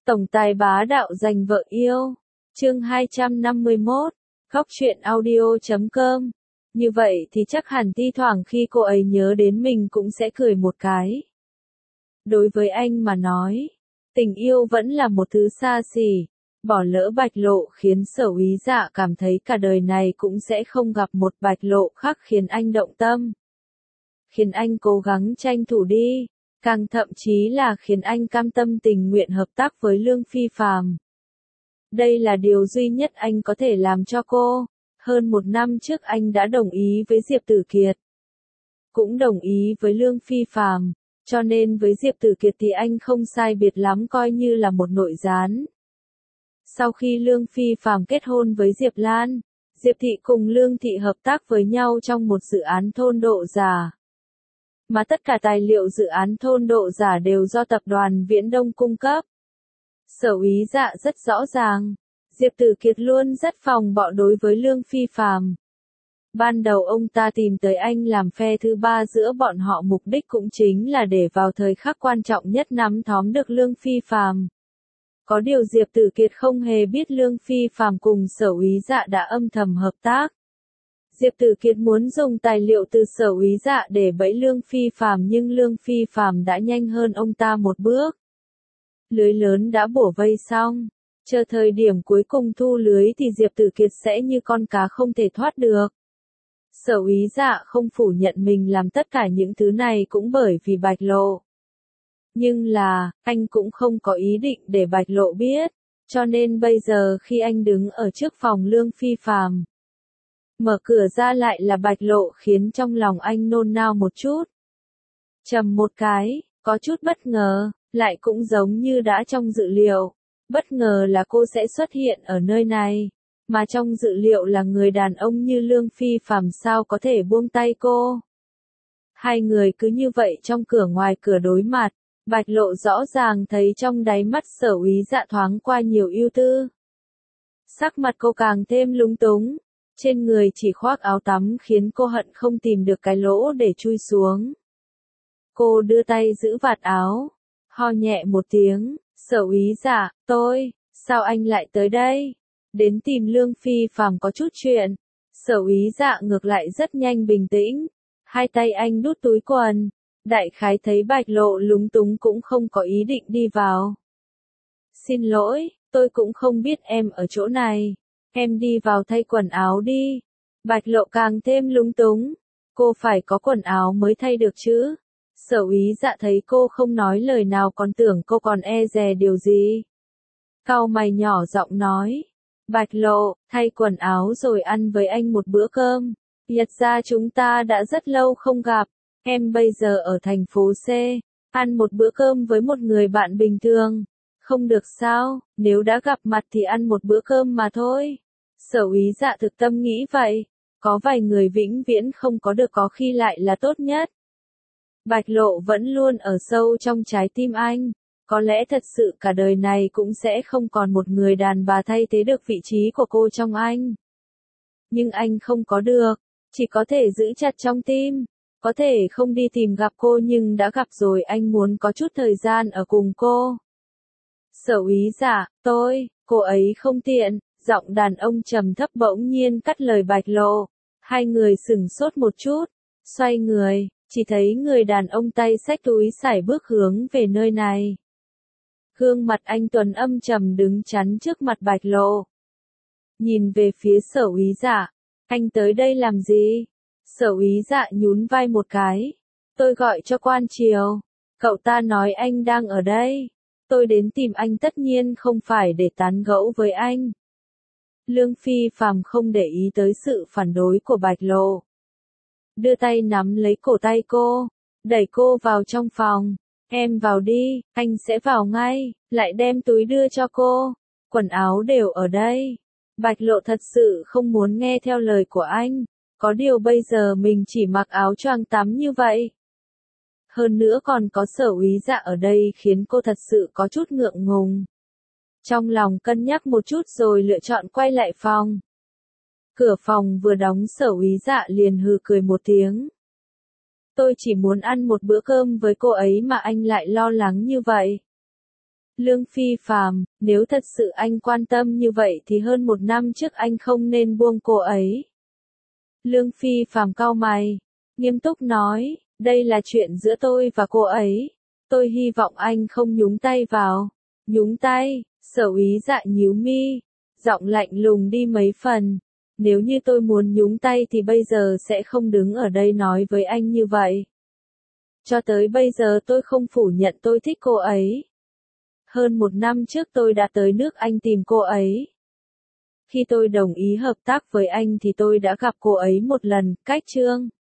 Tổng tài bá đạo giành vợ yêu. Chương 251. Góc truyện audio.com. Như vậy thì chắc hẳn thi thoảng khi cô ấy nhớ đến mình cũng sẽ cười một cái. Đối với anh mà nói, tình yêu vẫn là một thứ xa xỉ. Bỏ lỡ Bạch Lộ khiến Sở Úy Dạ cảm thấy cả đời này cũng sẽ không gặp một Bạch Lộ khác khiến anh động tâm. Khiến anh cố gắng tranh thủ đi, càng thậm chí là khiến anh cam tâm tình nguyện hợp tác với Lương Phi Phàm. Đây là điều duy nhất anh có thể làm cho cô. Hơn một năm trước anh đã đồng ý với Diệp Tử Kiệt. Cũng đồng ý với Lương Phi Phàm, cho nên với Diệp Tử Kiệt thì anh không sai biệt lắm coi như là một nội gián. Sau khi Lương Phi Phàm kết hôn với Diệp Lan, Diệp Thị cùng Lương Thị hợp tác với nhau trong một dự án thôn độ giả. Mà tất cả tài liệu dự án thôn độ giả đều do tập đoàn Viễn Đông cung cấp. Sở Úy Dạ rất rõ ràng, Diệp Tử Kiệt luôn rất phòng bọ đối với Lương Phi Phàm. Ban đầu ông ta tìm tới anh làm phe thứ ba giữa bọn họ, mục đích cũng chính là để vào thời khắc quan trọng nhất nắm thóm được Lương Phi Phàm. Có điều Diệp Tử Kiệt không hề biết Lương Phi Phàm cùng Sở Úy Dạ đã âm thầm hợp tác. Diệp Tử Kiệt muốn dùng tài liệu từ Sở Úy Dạ để bẫy Lương Phi Phàm, nhưng Lương Phi Phàm đã nhanh hơn ông ta một bước. Lưới lớn đã bổ vây xong, chờ thời điểm cuối cùng thu lưới thì Diệp Tử Kiệt sẽ như con cá không thể thoát được. Sở Úy Dạ không phủ nhận mình làm tất cả những thứ này cũng bởi vì Bạch Lộ. Nhưng là, anh cũng không có ý định để Bạch Lộ biết, cho nên bây giờ khi anh đứng ở trước phòng Lương Phi Phàm, mở cửa ra lại là Bạch Lộ khiến trong lòng anh nôn nao một chút. Trầm một cái, có chút bất ngờ, lại cũng giống như đã trong dự liệu. Bất ngờ là cô sẽ xuất hiện ở nơi này, mà trong dự liệu là người đàn ông như Lương Phi Phàm sao có thể buông tay cô. Hai người cứ như vậy trong cửa ngoài cửa đối mặt, Bạch Lộ rõ ràng thấy trong đáy mắt Sở Úy Dạ thoáng qua nhiều ưu tư. Sắc mặt cô càng thêm lúng túng, trên người chỉ khoác áo tắm khiến cô hận không tìm được cái lỗ để chui xuống. Cô đưa tay giữ vạt áo, ho nhẹ một tiếng, Sở Úy Dạ, sao anh lại tới đây? Đến tìm Lương Phi Phàm có chút chuyện. Sở Úy Dạ ngược lại rất nhanh bình tĩnh, hai tay anh đút túi quần, đại khái thấy Bạch Lộ lúng túng cũng không có ý định đi vào. Xin lỗi, tôi cũng không biết em ở chỗ này, em đi vào thay quần áo đi. Bạch Lộ càng thêm lúng túng, cô phải có quần áo mới thay được chứ. Sở Úy Dạ thấy cô không nói lời nào còn tưởng cô còn e dè điều gì. Cau mày nhỏ giọng nói, Bạch Lộ, thay quần áo rồi ăn với anh một bữa cơm. Nhật ra chúng ta đã rất lâu không gặp, em bây giờ ở thành phố C, ăn một bữa cơm với một người bạn bình thường. Không được sao, nếu đã gặp mặt thì ăn một bữa cơm mà thôi. Sở Úy Dạ thực tâm nghĩ vậy, có vài người vĩnh viễn không có được có khi lại là tốt nhất. Bạch Lộ vẫn luôn ở sâu trong trái tim anh, có lẽ thật sự cả đời này cũng sẽ không còn một người đàn bà thay thế được vị trí của cô trong anh. Nhưng anh không có được, chỉ có thể giữ chặt trong tim, có thể không đi tìm gặp cô nhưng đã gặp rồi anh muốn có chút thời gian ở cùng cô. Sở Úy Dạ, cô ấy không tiện, giọng đàn ông trầm thấp bỗng nhiên cắt lời Bạch Lộ. Hai người sửng sốt một chút, xoay người, chỉ thấy người đàn ông tay xách túi sải bước hướng về nơi này. Gương mặt anh tuấn âm trầm đứng chắn trước mặt Bạch Lộ. Nhìn về phía Sở Úy Dạ, anh tới đây làm gì? Sở Úy Dạ nhún vai một cái. Tôi gọi cho quan triều, cậu ta nói anh đang ở đây. Tôi đến tìm anh tất nhiên không phải để tán gẫu với anh. Lương Phi Phàm không để ý tới sự phản đối của Bạch Lộ. Đưa tay nắm lấy cổ tay cô, đẩy cô vào trong phòng. Em vào đi, anh sẽ vào ngay, lại đem túi đưa cho cô. Quần áo đều ở đây. Bạch Lộ thật sự không muốn nghe theo lời của anh. Có điều bây giờ mình chỉ mặc áo choàng tắm như vậy. Hơn nữa còn có Sở Úy Dạ ở đây khiến cô thật sự có chút ngượng ngùng. Trong lòng cân nhắc một chút rồi lựa chọn quay lại phòng. Cửa phòng vừa đóng Sở Úy Dạ liền hừ cười một tiếng. Tôi chỉ muốn ăn một bữa cơm với cô ấy mà anh lại lo lắng như vậy. Lương Phi Phàm, nếu thật sự anh quan tâm như vậy thì hơn 1 năm trước anh không nên buông cô ấy. Lương Phi Phàm cau mày, nghiêm túc nói, đây là chuyện giữa tôi và cô ấy. Tôi hy vọng anh không nhúng tay vào. Nhúng tay, Sở Úy Dạ nhíu mi, giọng lạnh lùng đi mấy phần. Nếu như tôi muốn nhúng tay thì bây giờ sẽ không đứng ở đây nói với anh như vậy. Cho tới bây giờ tôi không phủ nhận tôi thích cô ấy. Hơn 1 năm trước tôi đã tới nước Anh tìm cô ấy. Khi tôi đồng ý hợp tác với anh thì tôi đã gặp cô ấy một lần, cách Trương.